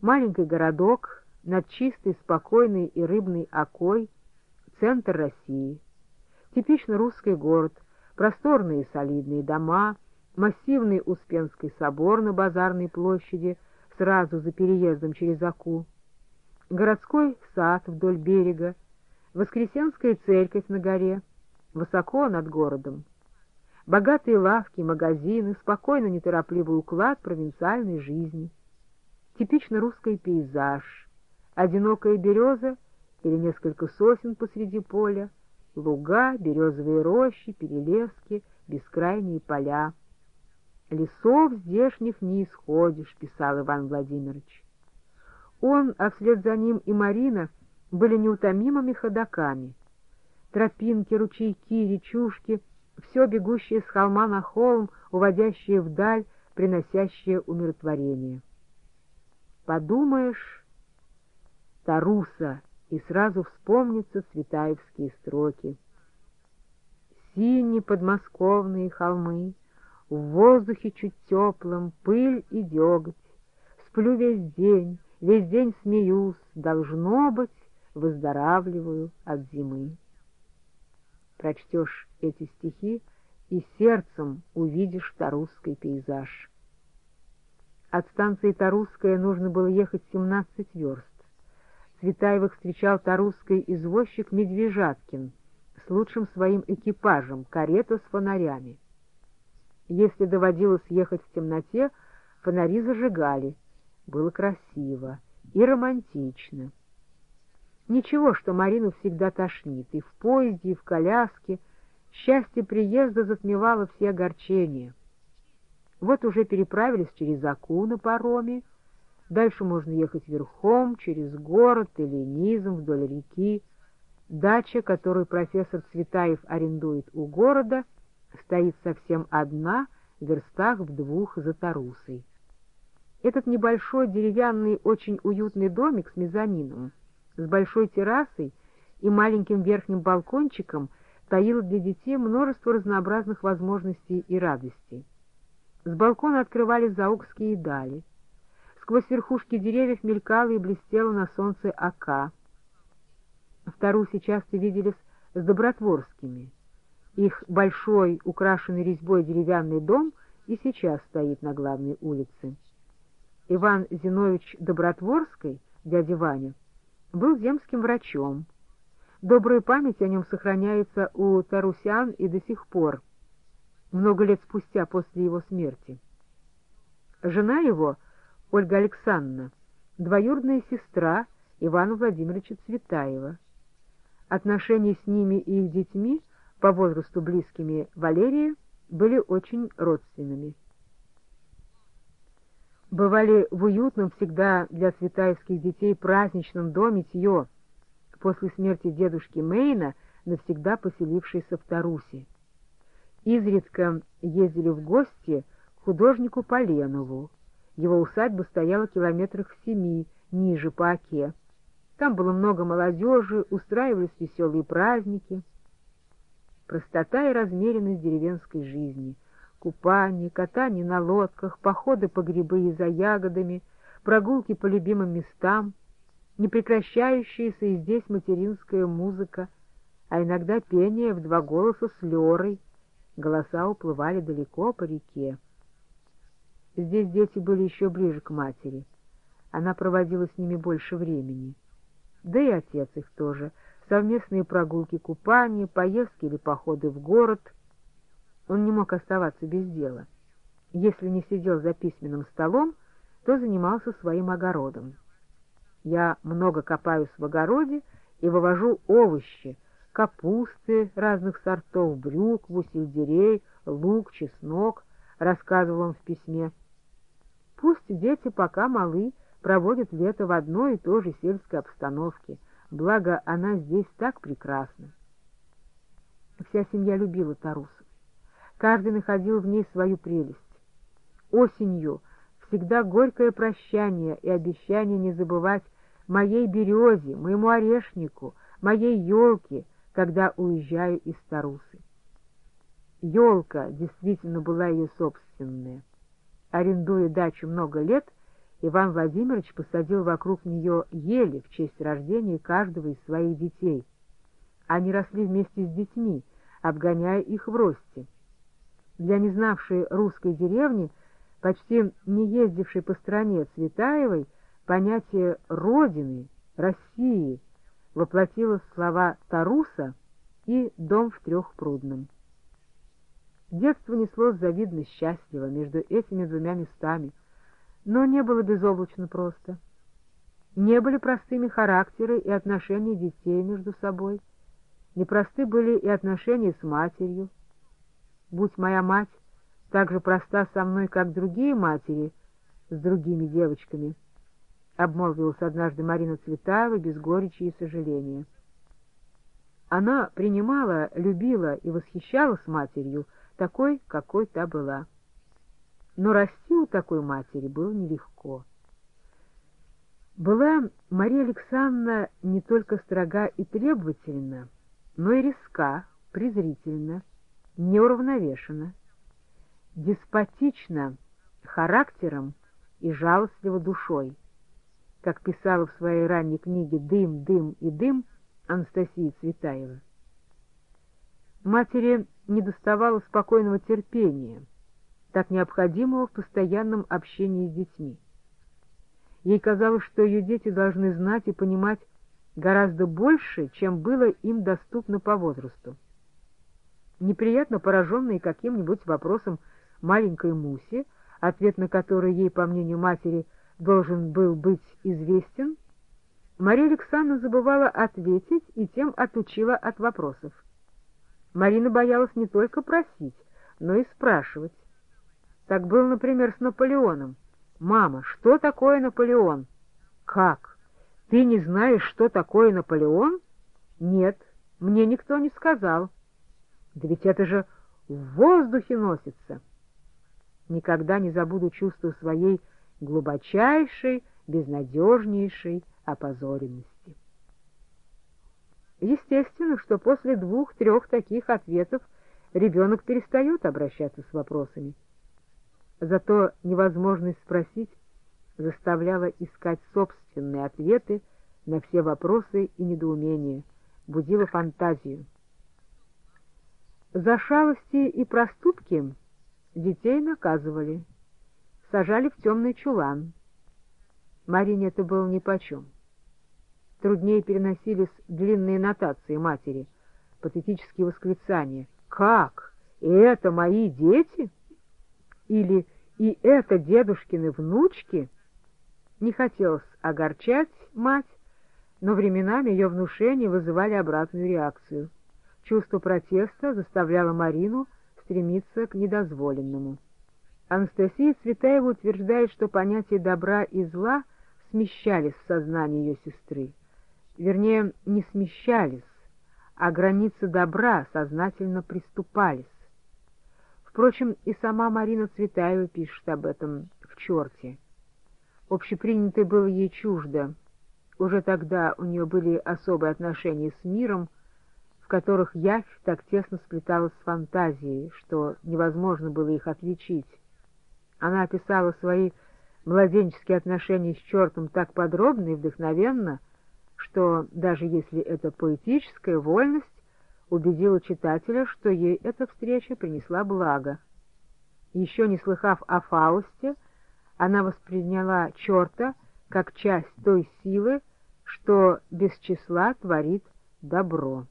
Маленький городок над чистой, спокойной и рыбной Окой, центр России. Типично русский город, просторные и солидные дома, массивный Успенский собор на Базарной площади сразу за переездом через Оку, городской сад вдоль берега, Воскресенская церковь на горе, высоко над городом, богатые лавки, магазины, спокойно неторопливый уклад провинциальной жизни, типично русский пейзаж, одинокая береза или несколько сосен посреди поля, луга, березовые рощи, перелески, бескрайние поля. «Лесов здешних не исходишь», — писал Иван Владимирович. Он, а вслед за ним и Марина, были неутомимыми ходоками. Тропинки, ручейки, речушки — все бегущее с холма на холм, уводящее вдаль, приносящее умиротворение. Подумаешь, Таруса, и сразу вспомнятся цветаевские строки. Синие подмосковные холмы, в воздухе чуть теплом пыль и деготь. Сплю весь день, весь день смеюсь, должно быть, выздоравливаю от зимы. Прочтешь эти стихи, и сердцем увидишь тарусский пейзаж. От станции Тарусская нужно было ехать семнадцать верст. Цветаевых встречал тарусский извозчик Медвежаткин с лучшим своим экипажем, карета с фонарями. Если доводилось ехать в темноте, фонари зажигали. Было красиво и романтично. Ничего, что Марину всегда тошнит, и в поезде, и в коляске. Счастье приезда затмевало все огорчения. Вот уже переправились через Оку на пароме. Дальше можно ехать верхом, через город или низом вдоль реки. Дача, которую профессор Цветаев арендует у города, стоит совсем одна, в верстах в двух за Тарусой. Этот небольшой деревянный, очень уютный домик с мезонином, с большой террасой и маленьким верхним балкончиком таил для детей множество разнообразных возможностей и радостей. С балкона открывались заокские дали. Сквозь верхушки деревьев мелькала и блестела на солнце Ока. В Тарусе часто виделись с Добротворскими. Их большой, украшенный резьбой деревянный дом и сейчас стоит на главной улице. Иван Зинович Добротворский, дядя Ваня, был земским врачом. Добрая память о нем сохраняется у тарусян и до сих пор, много лет спустя после его смерти. Жена его, Ольга Александровна, двоюродная сестра Ивана Владимировича Цветаева. Отношения с ними и их детьми, по возрасту близкими Валерии, были очень родственными. Бывали в уютном всегда для цветаевских детей праздничном доме Тьё, после смерти дедушки Мейна, навсегда поселившейся в Тарусе. Изредка ездили в гости к художнику Поленову. Его усадьба стояла километрах в семи, ниже по Оке. Там было много молодежи, устраивались веселые праздники. Простота и размеренность деревенской жизни, купание, катание на лодках, походы по грибы и за ягодами, прогулки по любимым местам, непрекращающаяся и здесь материнская музыка, а иногда пение в два голоса с Лерой. Голоса уплывали далеко по реке. Здесь дети были еще ближе к матери. Она проводила с ними больше времени. Да и отец их тоже. Совместные прогулки, купания, поездки или походы в город. Он не мог оставаться без дела. Если не сидел за письменным столом, то занимался своим огородом. Я много копаюсь в огороде и вывожу овощи, капусты разных сортов, брюкву, сельдерей, лук, чеснок, рассказывал он в письме. Пусть дети, пока малы, проводят лето в одной и той же сельской обстановке, благо она здесь так прекрасна. Вся семья любила Тарусу. Каждый находил в ней свою прелесть. Осенью всегда горькое прощание и обещание не забывать моей березе, моему орешнику, моей елке, когда уезжаю из Тарусы. Елка действительно была ее собственная. Арендуя дачу много лет, Иван Владимирович посадил вокруг нее ели в честь рождения каждого из своих детей. Они росли вместе с детьми, обгоняя их в росте. Для не знавшей русской деревни, почти не ездившей по стране Цветаевой, понятие «родины», «России» воплотило слова «Таруса» и «Дом в Трехпрудном». Детство неслось завидно счастливо между этими двумя местами, но не было безоблачно просто. Не были простыми характеры и отношения детей между собой, непросты были и отношения с матерью. Будь моя мать так же проста со мной, как другие матери с другими девочками, обмолвилась однажды Марина Цветаева без горечи и сожаления. Она принимала, любила и восхищалась матерью, такой, какой та была. Но расти у такой матери было нелегко. Была Мария Александровна не только строга и требовательна, но и резка, презрительна, неуравновешена, деспотична характером и жалостлива душой, как писала в своей ранней книге «Дым, дым и дым» Анастасия Цветаева. Матери недоставало спокойного терпения, так необходимого в постоянном общении с детьми. Ей казалось, что ее дети должны знать и понимать гораздо больше, чем было им доступно по возрасту. Неприятно пораженные каким-нибудь вопросом маленькой Муси, ответ на который ей, по мнению матери, должен был быть известен, Мария Александровна забывала ответить и тем отучила от вопросов. Марина боялась не только просить, но и спрашивать. Так было, например, с Наполеоном. «Мама, что такое Наполеон?» «Как? Ты не знаешь, что такое Наполеон?» «Нет, мне никто не сказал». «Да ведь это же в воздухе носится». Никогда не забуду чувство своей глубочайшей, безнадежнейшей опозоренности. Естественно, что после двух-трех таких ответов ребенок перестает обращаться с вопросами. Зато невозможность спросить заставляла искать собственные ответы на все вопросы и недоумения, будила фантазию. За шалости и проступки детей наказывали, сажали в темный чулан. Марине это было нипочем. Труднее переносились длинные нотации матери, патетические восклицания. «Как? И это мои дети?» Или «И это дедушкины внучки?» Не хотелось огорчать мать, но временами ее внушения вызывали обратную реакцию. Чувство протеста заставляло Марину стремиться к недозволенному. Анастасия Цветаева утверждает, что понятия добра и зла смещались в сознании ее сестры. Вернее, не смещались, а границы добра сознательно приступались. Впрочем, и сама Марина Цветаева пишет об этом в «Черте». Общепринятое было ей чуждо. Уже тогда у нее были особые отношения с миром, в которых явь так тесно сплеталась с фантазией, что невозможно было их отличить. Она описала свои младенческие отношения с чертом так подробно и вдохновенно, что, даже если это поэтическая вольность, убедила читателя, что ей эта встреча принесла благо. Еще не слыхав о Фаусте, она восприняла черта как часть той силы, что без числа творит добро.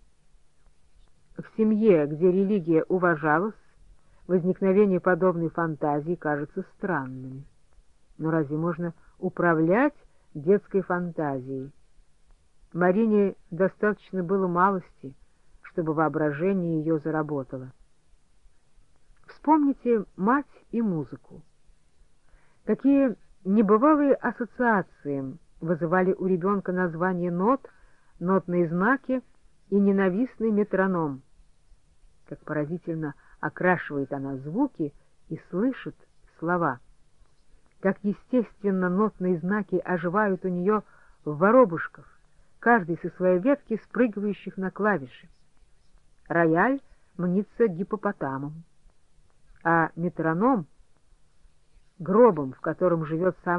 В семье, где религия уважалась, возникновение подобной фантазии кажется странным. Но разве можно управлять детской фантазией? Марине достаточно было малости, чтобы воображение ее заработало. Вспомните мать и музыку. Какие небывалые ассоциации вызывали у ребенка название нот, нотные знаки и ненавистный метроном. Как поразительно окрашивает она звуки и слышит слова. Как естественно нотные знаки оживают у нее в воробушках, каждый со своей ветки спрыгивающих на клавиши. Рояль мнится гиппопотамом, а метроном — гробом, в котором живет сама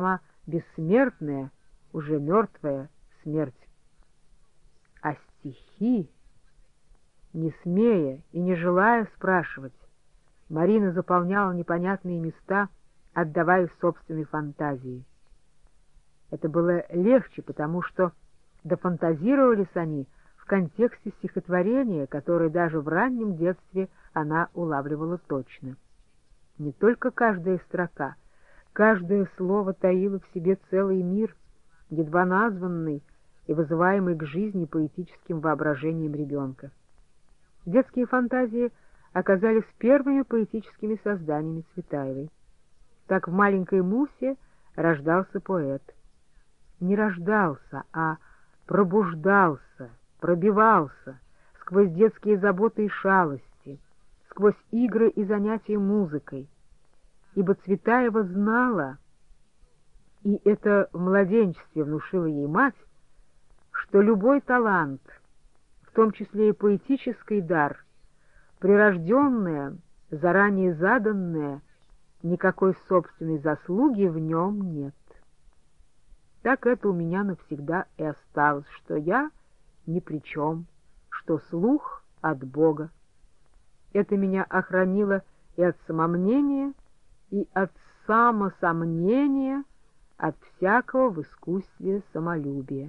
бессмертная, уже мертвая смерть. А стихи, не смея и не желая спрашивать, Марина заполняла непонятные места, отдавая собственной фантазии. Это было легче, потому что дофантазировались они в контексте стихотворения, которое даже в раннем детстве она улавливала точно. Не только каждая строка, каждое слово таило в себе целый мир, едва названный и вызываемый к жизни поэтическим воображением ребенка. Детские фантазии оказались первыми поэтическими созданиями Цветаевой. Так в маленькой Мусе рождался поэт. Не рождался, а пробуждался, пробивался сквозь детские заботы и шалости, сквозь игры и занятия музыкой, ибо Цветаева знала, и это в младенчестве внушила ей мать, что любой талант, в том числе и поэтический дар, прирожденное, заранее заданное, никакой собственной заслуги в нем нет. Так это у меня навсегда и осталось, что я ни при чем, что слух от Бога. Это меня охранило и от самомнения, и от самосомнения, от всякого в искусстве самолюбия.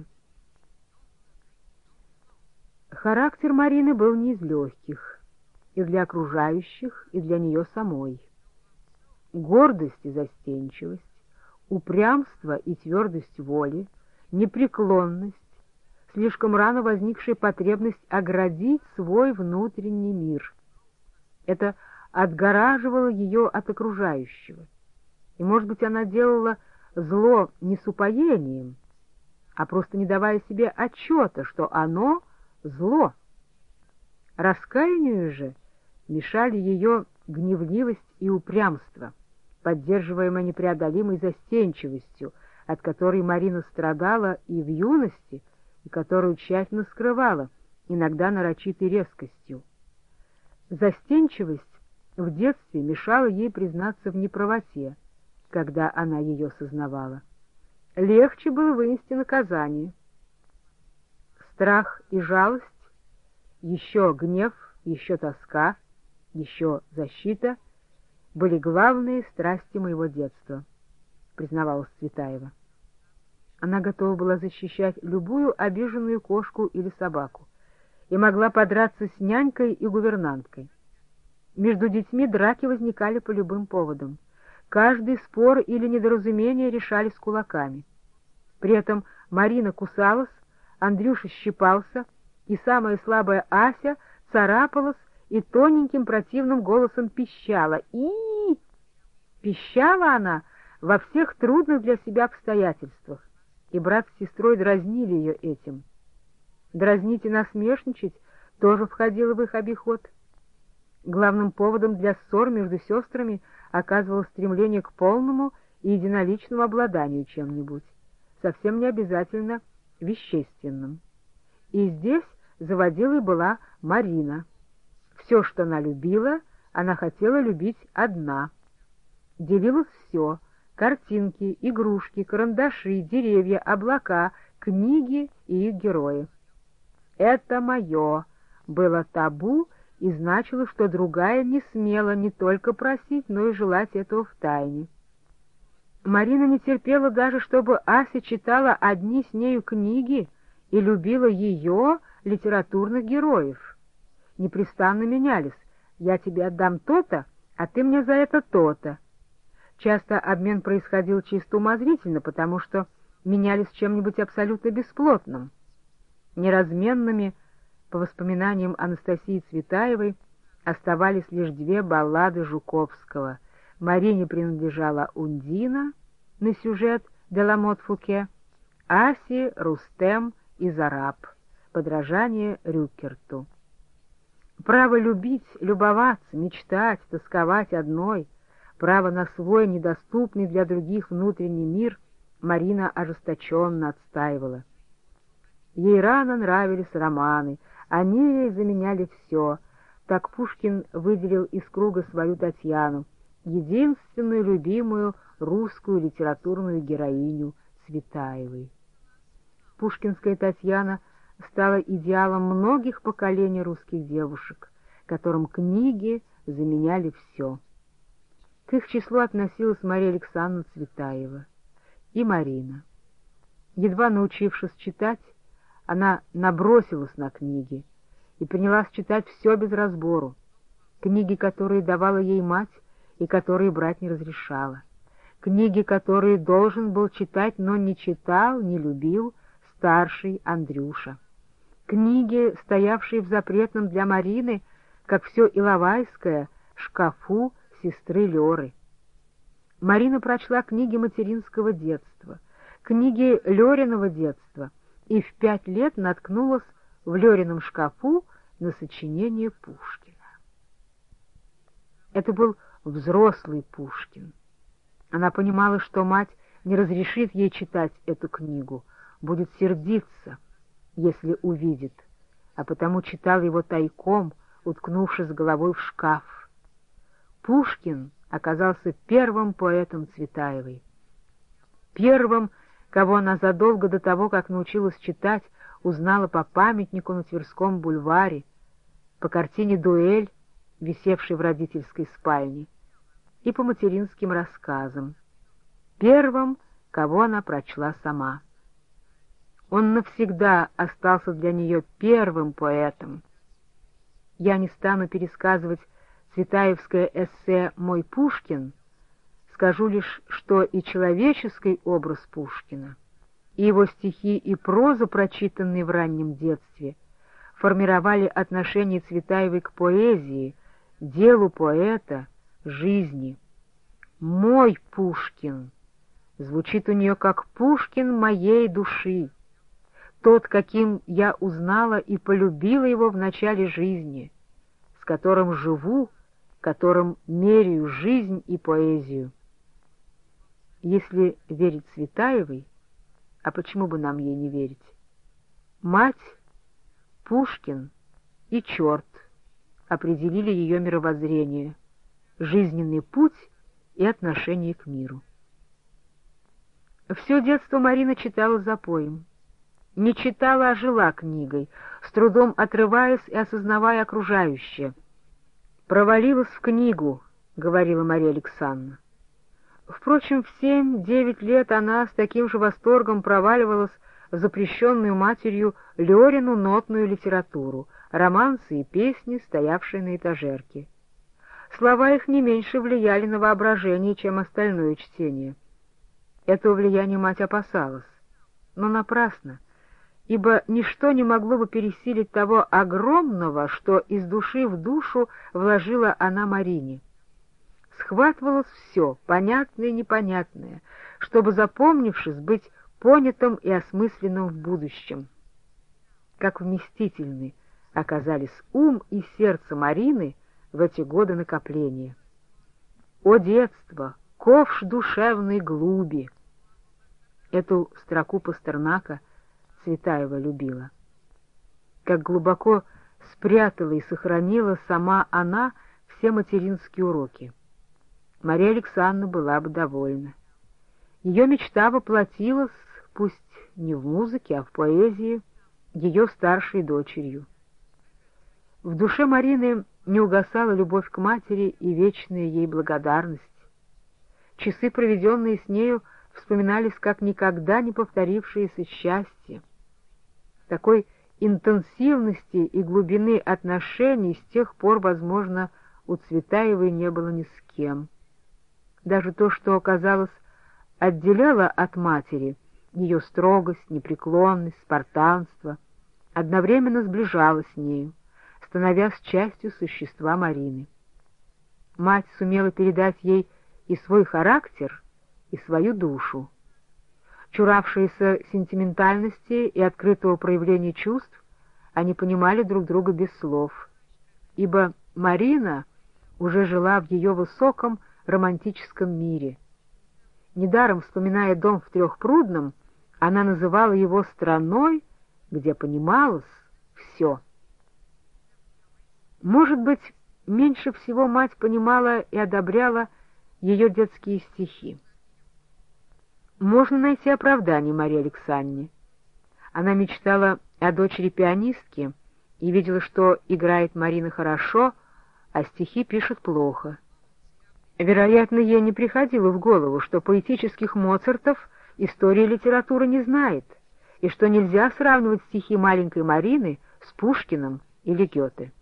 Характер Марины был не из легких, и для окружающих, и для нее самой. Гордость и застенчивость, упрямство и твердость воли, непреклонность, слишком рано возникшая потребность оградить свой внутренний мир. Это отгораживало ее от окружающего. И, может быть, она делала зло не с упоением, а просто не давая себе отчета, что оно — зло. Раскаянию же мешали ее гневливость и упрямство, поддерживаемое непреодолимой застенчивостью, от которой Марина страдала и в юности, и которую тщательно скрывала, иногда нарочитой резкостью. Застенчивость в детстве мешала ей признаться в неправоте, когда она ее сознавала. Легче было вынести наказание. Страх и жалость, еще гнев, еще тоска, еще защита были главные страсти моего детства, признавалась Цветаева. Она готова была защищать любую обиженную кошку или собаку и могла подраться с нянькой и гувернанткой. Между детьми драки возникали по любым поводам. Каждый спор или недоразумение решались кулаками. При этом Марина кусалась, Андрюша щипался, и самая слабая Ася царапалась и тоненьким противным голосом пищала. И пищала она во всех трудных для себя обстоятельствах, и брат с сестрой дразнили ее этим. Дразнить и насмешничать тоже входило в их обиход. Главным поводом для ссор между сестрами оказывалось стремление к полному и единоличному обладанию чем-нибудь, совсем не обязательно вещественным. И здесь заводилой была Марина. Все, что она любила, она хотела любить одна. Делилось все — картинки, игрушки, карандаши, деревья, облака, книги и их герои. «Это мое» было табу, и значило, что другая не смела не только просить, но и желать этого втайне. Марина не терпела даже, чтобы Ася читала одни с нею книги и любила ее, литературных героев. Непрестанно менялись: «Я тебе отдам то-то, а ты мне за это то-то». Часто обмен происходил чисто умозрительно, потому что менялись чем-нибудь абсолютно бесплотным. Неразменными, по воспоминаниям Анастасии Цветаевой, оставались лишь две баллады Жуковского. Марине принадлежала «Ундина» на сюжет «Де ла Мот Фуке», Асе «Рустем» и «Зараб», подражание Рюкерту. Право любить, любоваться, мечтать, тосковать одной, право на свой недоступный для других внутренний мир Марина ожесточенно отстаивала. Ей рано нравились романы, они ей заменяли все. Так Пушкин выделил из круга свою Татьяну, единственную любимую русскую литературную героиню Цветаевой. Пушкинская Татьяна стала идеалом многих поколений русских девушек, которым книги заменяли все. К их числу относилась Мария Александровна Цветаева и Марина. Едва научившись читать, она набросилась на книги и принялась читать все без разбору, книги, которые давала ей мать и которые брать не разрешала, книги, которые должен был читать, но не читал, не любил старший Андрюша, книги, стоявшие в запретном для Марины, как все Иловайское, шкафу сестры Леры. Марина прочла книги материнского детства, книги Лериного детства, и в пять лет наткнулась в Лерином шкафу на сочинение Пушкина. Это был взрослый Пушкин. Она понимала, что мать не разрешит ей читать эту книгу, будет сердиться, если увидит, а потому читала его тайком, уткнувшись головой в шкаф. Пушкин оказался первым поэтом Цветаевой, первым, кого она задолго до того, как научилась читать, узнала по памятнику на Тверском бульваре, по картине «Дуэль», висевшей в родительской спальне, и по материнским рассказам, первым, кого она прочла сама. Он навсегда остался для нее первым поэтом. Я не стану пересказывать цветаевское эссе «Мой Пушкин», скажу лишь, что и человеческий образ Пушкина, и его стихи и проза, прочитанные в раннем детстве, формировали отношение Цветаевой к поэзии, делу поэта, жизни. «Мой Пушкин» звучит у нее как Пушкин моей души, тот, каким я узнала и полюбила его в начале жизни, с которым живу, которым меряю жизнь и поэзию. Если верить Цветаевой, а почему бы нам ей не верить, мать, Пушкин и черт определили ее мировоззрение, жизненный путь и отношение к миру. Все детство Марина читала запоем. Не читала, а жила книгой, с трудом отрываясь и осознавая окружающее. «Провалилась в книгу», — говорила Мария Александровна. Впрочем, в семь-девять лет она с таким же восторгом проваливалась в запрещенную матерью Лерину нотную литературу, романсы и песни, стоявшие на этажерке. Слова их не меньше влияли на воображение, чем остальное чтение. Этого влияния мать опасалась, но напрасно, ибо ничто не могло бы пересилить того огромного, что из души в душу вложила она Марине. Схватывалось все, понятное и непонятное, чтобы, запомнившись, быть понятым и осмысленным в будущем. Как вместительны оказались ум и сердце Марины в эти годы накопления. «О детство, ковш душевной глуби!» Эту строку Пастернака Цветаева любила. Как глубоко спрятала и сохранила сама она все материнские уроки. Мария Александровна была бы довольна. Ее мечта воплотилась, пусть не в музыке, а в поэзии, ее старшей дочерью. В душе Марины не угасала любовь к матери и вечная ей благодарность. Часы, проведенные с нею, вспоминались как никогда не повторившееся счастье. Такой интенсивности и глубины отношений с тех пор, возможно, у Цветаевой не было ни с кем. Даже то, что, казалось, отделяло от матери ее строгость, непреклонность, спартанство, одновременно сближало с нею, становясь частью существа Марины. Мать сумела передать ей и свой характер, и свою душу. Чуравшиеся сентиментальности и открытого проявления чувств, они понимали друг друга без слов, ибо Марина уже жила в ее высоком романтическом мире. Недаром, вспоминая дом в Трехпрудном, она называла его страной, где понималось все. Может быть, меньше всего мать понимала и одобряла ее детские стихи. Можно найти оправдание Марии Александровне. Она мечтала о дочери пианистки и видела, что играет Марина хорошо, а стихи пишет плохо. Вероятно, ей не приходило в голову, что поэтических Моцартов история литературы не знает, и что нельзя сравнивать стихи маленькой Марины с Пушкиным или Гёте.